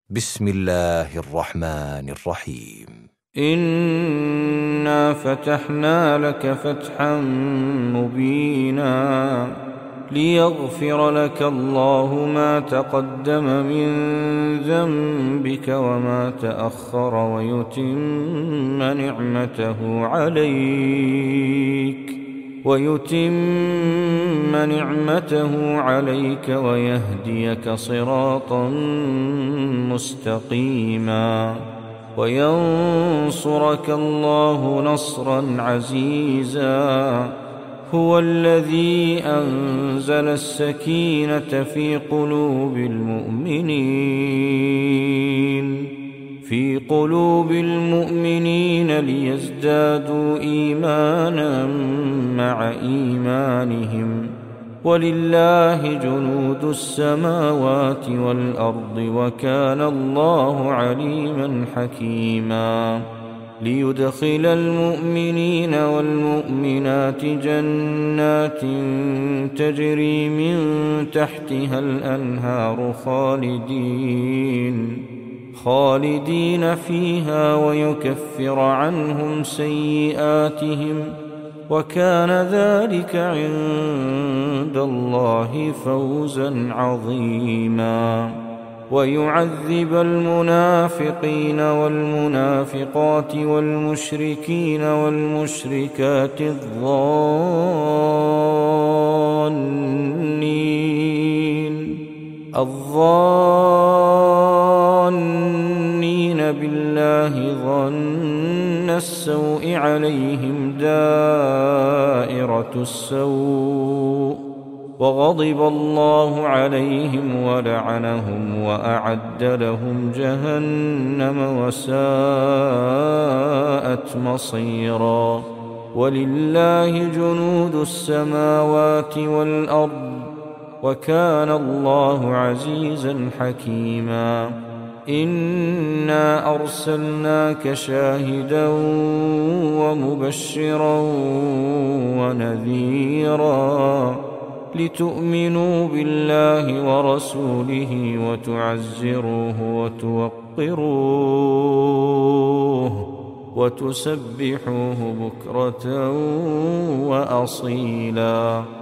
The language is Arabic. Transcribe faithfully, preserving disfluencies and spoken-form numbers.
بسم الله الرحمن الرحيم. إنا فتحنا لك فتحا مبينا ليغفر لك الله ما تقدم من ذنبك وما تأخر ويتم نعمته عليك ويتم نعمته عليك ويهديك صراطا مستقيما وينصرك الله نصرا عزيزا. هو الذي أنزل السكينة في قلوب المؤمنين في قلوب المؤمنين ليزدادوا إيمانا مع إيمانهم ولله جنود السماوات والأرض وكان الله عليما حكيما. ليدخل المؤمنين والمؤمنات جنات تجري من تحتها الأنهار خالدين خالدين فيها ويكفر عنهم سيئاتهم وكان ذلك عند الله فوزا عظيما. ويعذب المنافقين والمنافقات والمشركين والمشركات الظانين الظانين بالله ظن السوء عليهم دائرة السوء وغضب الله عليهم ولعنهم وأعد لهم جهنم وساءت مصيرا. ولله جنود السماوات والأرض وكان الله عزيزا حكيما. إنا أرسلناك شاهدا ومبشرا ونذيرا لتؤمنوا بالله ورسوله وتعزروه وتوقروه وتسبحوه بكرة وأصيلا.